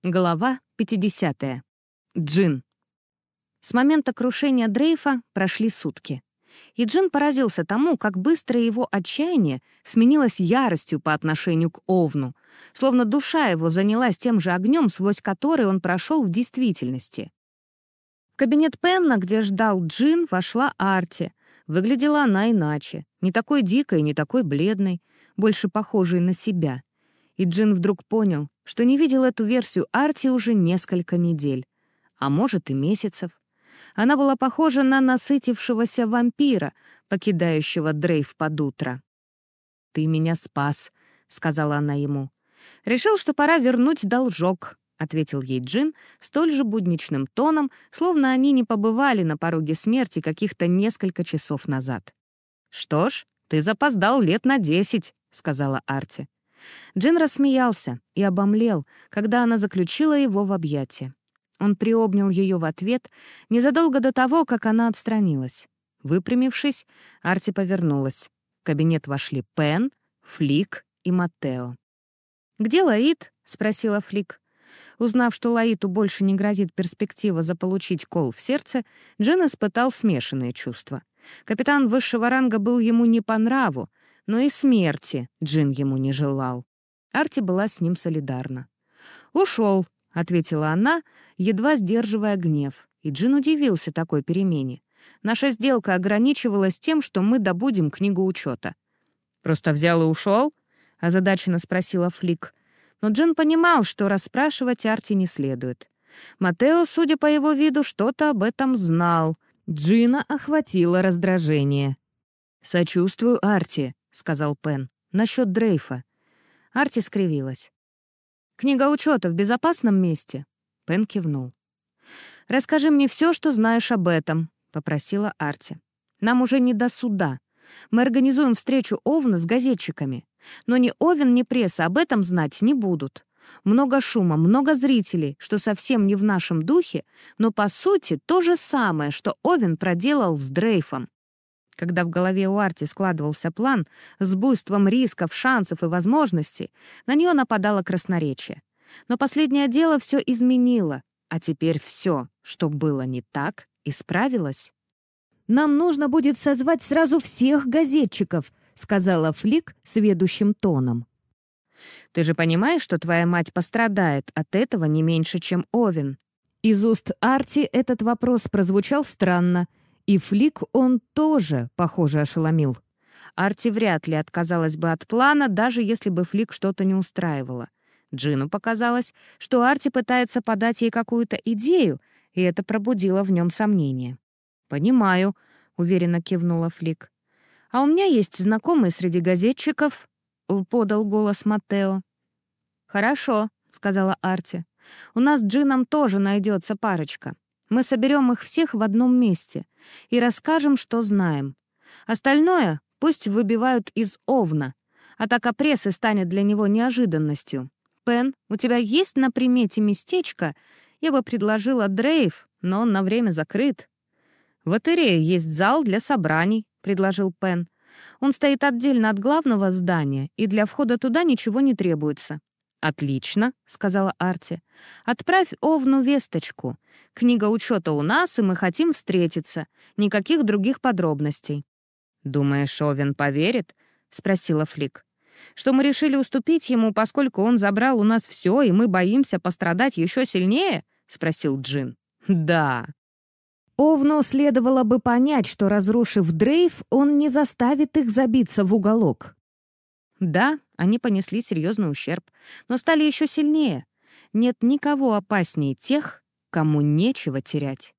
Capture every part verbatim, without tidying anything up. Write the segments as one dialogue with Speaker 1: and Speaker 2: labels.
Speaker 1: Глава пятидесятая. Джин. С момента крушения Дрейфа прошли сутки. И Джин поразился тому, как быстро его отчаяние сменилось яростью по отношению к Овну, словно душа его занялась тем же огнем, сквозь который он прошел в действительности. В кабинет Пенна, где ждал Джин, вошла Арти. Выглядела она иначе, не такой дикой, не такой бледной, больше похожей на себя. И Джин вдруг понял, что не видел эту версию Арти уже несколько недель, а может и месяцев. Она была похожа на насытившегося вампира, покидающего Дрейф под утро. «Ты меня спас», — сказала она ему. «Решил, что пора вернуть должок», — ответил ей Джин столь же будничным тоном, словно они не побывали на пороге смерти каких-то несколько часов назад. «Что ж, ты запоздал лет на десять», — сказала Арти. Джин рассмеялся и обомлел, когда она заключила его в объятия. Он приобнял ее в ответ незадолго до того, как она отстранилась. Выпрямившись, Арти повернулась. В кабинет вошли Пен, Флик и Маттео. «Где Лаит?» — спросила Флик. Узнав, что Лаиту больше не грозит перспектива заполучить кол в сердце, Джин испытал смешанные чувства. Капитан высшего ранга был ему не по нраву, но и смерти Джин ему не желал. Арти была с ним солидарна. «Ушел», — ответила она, едва сдерживая гнев, и Джин удивился такой перемене. «Наша сделка ограничивалась тем, что мы добудем книгу учета». «Просто взял и ушел?» — озадаченно спросила Флик. Но Джин понимал, что расспрашивать Арти не следует. Маттео, судя по его виду, что-то об этом знал. Джина охватило раздражение. «Сочувствую, Арти», — сказал Пен. «Насчет Дрейфа». Арти скривилась. «Книга учета в безопасном месте?» Пен кивнул. «Расскажи мне все, что знаешь об этом», — попросила Арти. «Нам уже не до суда. Мы организуем встречу Овна с газетчиками. Но ни Овен, ни пресса об этом знать не будут. Много шума, много зрителей, что совсем не в нашем духе, но по сути то же самое, что Овен проделал с Дрейфом». Когда в голове у Арти складывался план с буйством рисков, шансов и возможностей, на нее нападало красноречие. Но последнее дело все изменило, а теперь все, что было не так, исправилось. «Нам нужно будет созвать сразу всех газетчиков», — сказала Флик сведущим тоном. «Ты же понимаешь, что твоя мать пострадает от этого не меньше, чем Овен?» Из уст Арти этот вопрос прозвучал странно, и Флик он тоже, похоже, ошеломил. Арти вряд ли отказалась бы от плана, даже если бы Флик что-то не устраивало. Джину показалось, что Арти пытается подать ей какую-то идею, и это пробудило в нем сомнение. «Понимаю», — уверенно кивнула Флик. «А у меня есть знакомые среди газетчиков», — подал голос Маттео. «Хорошо», — сказала Арти. «У нас с Джином тоже найдется парочка. Мы соберем их всех в одном месте и расскажем, что знаем. Остальное пусть выбивают из Овна, атака прессы станет для него неожиданностью. Пен, у тебя есть на примете местечко? Я бы предложила Дрейф, но он на время закрыт». «В Атерее есть зал для собраний», — предложил Пен. «Он стоит отдельно от главного здания, и для входа туда ничего не требуется». «Отлично», — сказала Арти. «Отправь Овну весточку. Книга учета у нас, и мы хотим встретиться. Никаких других подробностей». «Думаешь, Овен поверит?» — спросила Флик. «Что мы решили уступить ему, поскольку он забрал у нас все, и мы боимся пострадать еще сильнее?» — спросил Джин. «Да». Овну следовало бы понять, что, разрушив Дрейф, он не заставит их забиться в уголок. Да, они понесли серьезный ущерб, но стали еще сильнее. Нет никого опаснее тех, кому нечего терять.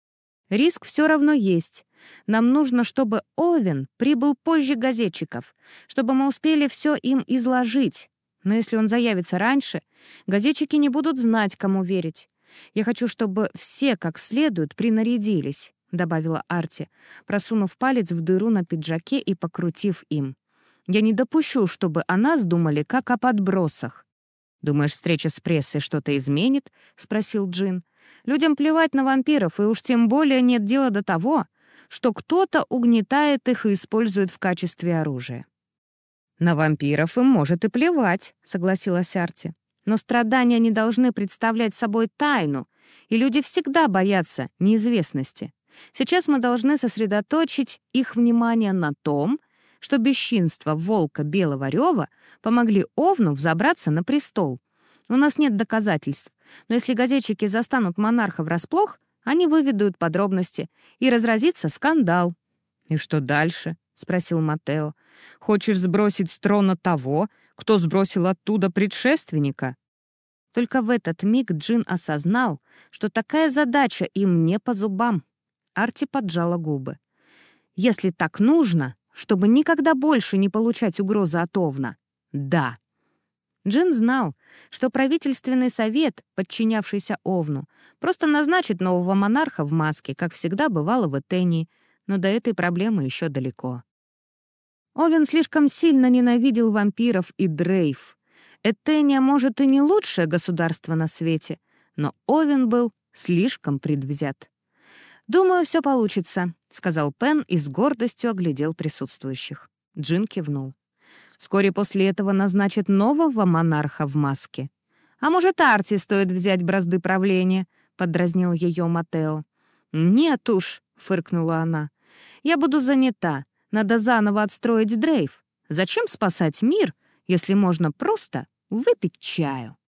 Speaker 1: Риск все равно есть. Нам нужно, чтобы Овен прибыл позже газетчиков, чтобы мы успели все им изложить. Но если он заявится раньше, газетчики не будут знать, кому верить. Я хочу, чтобы все как следует принарядились», — добавила Арти, просунув палец в дыру на пиджаке и покрутив им. «Я не допущу, чтобы о нас думали, как о подбросах». «Думаешь, встреча с прессой что-то изменит?» — спросил Джин. «Людям плевать на вампиров, и уж тем более нет дела до того, что кто-то угнетает их и использует в качестве оружия». «На вампиров им может и плевать», — согласилась Арти. Но страдания не должны представлять собой тайну, и люди всегда боятся неизвестности. Сейчас мы должны сосредоточить их внимание на том, что бесчинства волка Белого Рёва помогли Овну взобраться на престол. У нас нет доказательств, но если газетчики застанут монарха врасплох, они выведают подробности, и разразится скандал. «И что дальше?» — спросил Маттео. «Хочешь сбросить с трона того, кто сбросил оттуда предшественника?» Только в этот миг Джин осознал, что такая задача им не по зубам. Арти поджала губы. «Если так нужно, чтобы никогда больше не получать угрозы от Овна, да». Джин знал, что правительственный совет, подчинявшийся Овну, просто назначит нового монарха в маске, как всегда бывало в Этении, но до этой проблемы еще далеко. Овен слишком сильно ненавидел вампиров и дрейф. Этения, может, и не лучшее государство на свете, но Овен был слишком предвзят. «Думаю, все получится», — сказал Пен и с гордостью оглядел присутствующих. Джин кивнул. «Вскоре после этого назначат нового монарха в маске. А может, Арти стоит взять бразды правления?» — поддразнил ее Маттео. «Нет уж», — фыркнула она. «Я буду занята. Надо заново отстроить дрейф. Зачем спасать мир, если можно просто выпить чаю?»